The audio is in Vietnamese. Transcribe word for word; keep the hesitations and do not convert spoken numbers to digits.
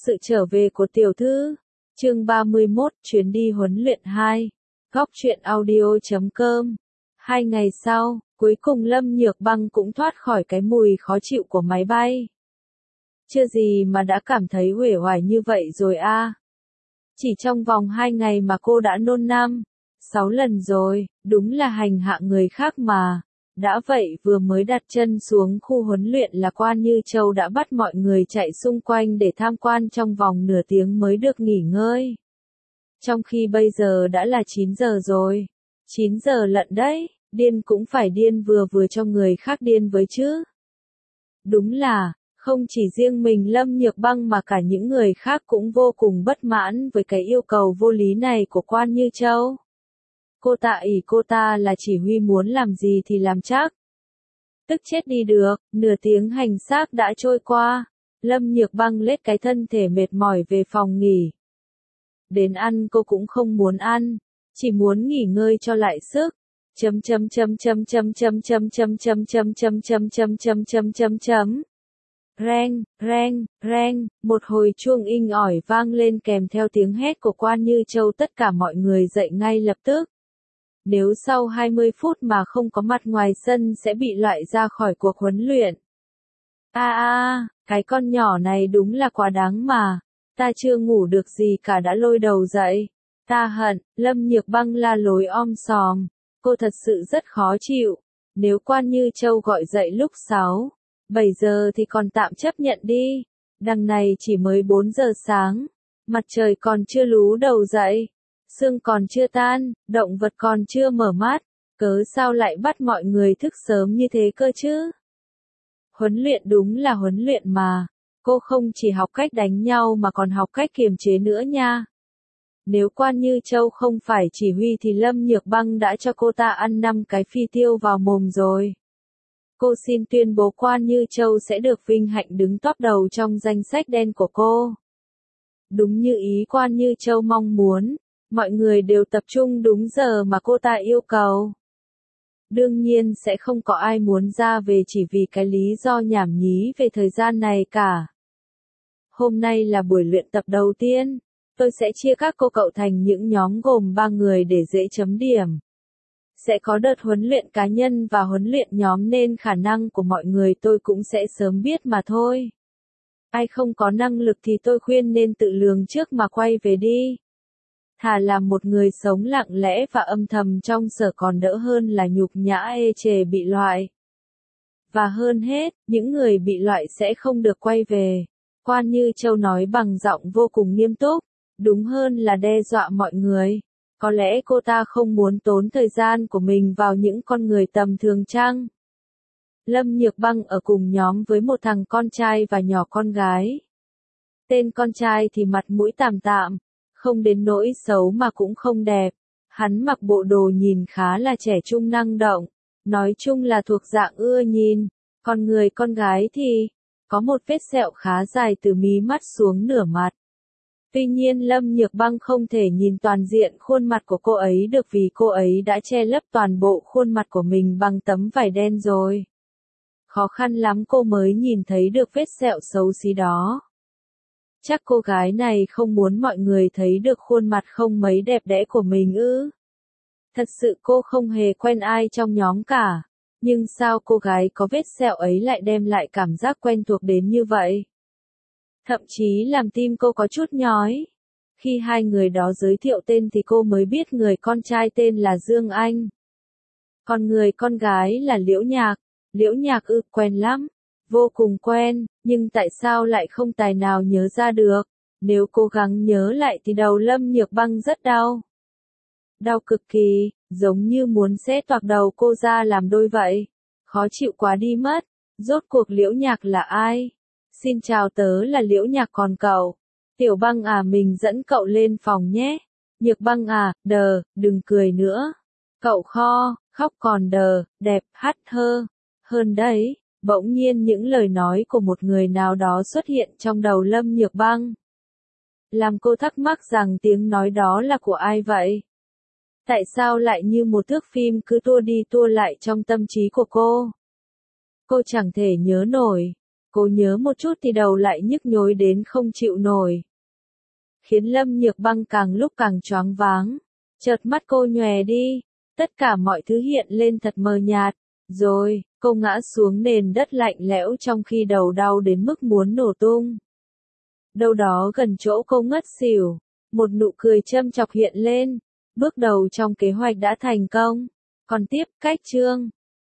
Sự trở về của tiểu thư. Chương ba mươi mốt, chuyến đi huấn luyện hai. Góc truyện audio chấm com. Hai ngày sau, cuối cùng Lâm Nhược Băng cũng thoát khỏi cái mùi khó chịu của máy bay. Chưa gì mà đã cảm thấy uể oải như vậy rồi a. À. Chỉ trong vòng hai ngày mà cô đã nôn năm, sáu lần rồi, đúng là hành hạ người khác mà. Đã vậy vừa mới đặt chân xuống khu huấn luyện là Quan Như Châu đã bắt mọi người chạy xung quanh để tham quan trong vòng nửa tiếng mới được nghỉ ngơi. Trong khi bây giờ đã là chín giờ rồi. chín giờ lận đấy, điên cũng phải điên vừa vừa cho người khác điên với chứ. Đúng là, không chỉ riêng mình Lâm Nhược Băng mà cả những người khác cũng vô cùng bất mãn với cái yêu cầu vô lý này của Quan Như Châu. Cô ta ỷ cô ta là chỉ huy muốn làm gì thì làm chắc. Tức chết đi được, nửa tiếng hành xác đã trôi qua. Lâm Nhược Băng lết cái thân thể mệt mỏi về phòng nghỉ. Đến ăn cô cũng không muốn ăn, chỉ muốn nghỉ ngơi cho lại sức. Chấm chấm chấm chấm chấm chấm chấm chấm chấm chấm chấm chấm chấm chấm chấm chấm chấm. Reng, reng, reng, một hồi chuông inh ỏi vang lên kèm theo tiếng hét của Quan Như Châu, tất cả mọi người dậy ngay lập tức. Nếu sau hai mươi phút mà không có mặt ngoài sân sẽ bị loại ra khỏi cuộc huấn luyện. A a, cái con nhỏ này đúng là quá đáng mà. Ta chưa ngủ được gì cả đã lôi đầu dậy. Ta hận, Lâm Nhược Băng la lối om sòm. Cô thật sự rất khó chịu. Nếu Quan Như Châu gọi dậy lúc sáu, bảy giờ thì còn tạm chấp nhận đi. Đằng này chỉ mới bốn giờ sáng. Mặt trời còn chưa lú đầu dậy. Sương còn chưa tan, động vật còn chưa mở mắt, cớ sao lại bắt mọi người thức sớm như thế cơ chứ? Huấn luyện đúng là huấn luyện mà, cô không chỉ học cách đánh nhau mà còn học cách kiềm chế nữa nha. Nếu Quan Như Châu không phải chỉ huy thì Lâm Nhược Băng đã cho cô ta ăn năm cái phi tiêu vào mồm rồi. Cô xin tuyên bố Quan Như Châu sẽ được vinh hạnh đứng top đầu trong danh sách đen của cô. Đúng như ý Quan Như Châu mong muốn. Mọi người đều tập trung đúng giờ mà cô ta yêu cầu. Đương nhiên sẽ không có ai muốn ra về chỉ vì cái lý do nhảm nhí về thời gian này cả. Hôm nay là buổi luyện tập đầu tiên. Tôi sẽ chia các cô cậu thành những nhóm gồm ba người để dễ chấm điểm. Sẽ có đợt huấn luyện cá nhân và huấn luyện nhóm nên khả năng của mọi người tôi cũng sẽ sớm biết mà thôi. Ai không có năng lực thì tôi khuyên nên tự lường trước mà quay về đi. Thà là một người sống lặng lẽ và âm thầm trong sở còn đỡ hơn là nhục nhã ê chề bị loại. Và hơn hết, những người bị loại sẽ không được quay về. Quan Như Châu nói bằng giọng vô cùng nghiêm túc, đúng hơn là đe dọa mọi người. Có lẽ cô ta không muốn tốn thời gian của mình vào những con người tầm thường chăng? Lâm Nhược Băng ở cùng nhóm với một thằng con trai và nhỏ con gái. Tên con trai thì mặt mũi tạm tạm. Không đến nỗi xấu mà cũng không đẹp. Hắn mặc bộ đồ nhìn khá là trẻ trung năng động. Nói chung là thuộc dạng ưa nhìn. Còn người con gái thì có một vết sẹo khá dài từ mí mắt xuống nửa mặt. Tuy nhiên Lâm Nhược Băng không thể nhìn toàn diện khuôn mặt của cô ấy được vì cô ấy đã che lấp toàn bộ khuôn mặt của mình bằng tấm vải đen rồi. Khó khăn lắm cô mới nhìn thấy được vết sẹo xấu xí đó. Chắc cô gái này không muốn mọi người thấy được khuôn mặt không mấy đẹp đẽ của mình ư. Thật sự cô không hề quen ai trong nhóm cả. Nhưng sao cô gái có vết sẹo ấy lại đem lại cảm giác quen thuộc đến như vậy? Thậm chí làm tim cô có chút nhói. Khi hai người đó giới thiệu tên thì cô mới biết người con trai tên là Dương Anh. Còn người con gái là Liễu Nhạc. Liễu Nhạc ư, quen lắm. Vô cùng quen, nhưng tại sao lại không tài nào nhớ ra được? Nếu cố gắng nhớ lại thì đầu Lâm Nhược Băng rất đau. Đau cực kỳ, giống như muốn xé toạc đầu cô ra làm đôi vậy. Khó chịu quá đi mất. Rốt cuộc Liễu Nhạc là ai? Xin chào, tớ là Liễu Nhạc, còn cậu? Tiểu Băng à, mình dẫn cậu lên phòng nhé. Nhược Băng à, đờ, đừng cười nữa. Cậu kho, khóc còn đờ, đẹp, hát thơ. Hơn đấy. Bỗng nhiên những lời nói của một người nào đó xuất hiện trong đầu Lâm Nhược Băng. Làm cô thắc mắc rằng tiếng nói đó là của ai vậy? Tại sao lại như một thước phim cứ tua đi tua lại trong tâm trí của cô? Cô chẳng thể nhớ nổi. Cô nhớ một chút thì đầu lại nhức nhối đến không chịu nổi. Khiến Lâm Nhược Băng càng lúc càng choáng váng. Chợt mắt cô nhòe đi, tất cả mọi thứ hiện lên thật mờ nhạt. Rồi, cô ngã xuống nền đất lạnh lẽo trong khi đầu đau đến mức muốn nổ tung. Đâu đó gần chỗ cô ngất xỉu, một nụ cười châm chọc hiện lên. Bước đầu trong kế hoạch đã thành công. Còn tiếp, cách chương.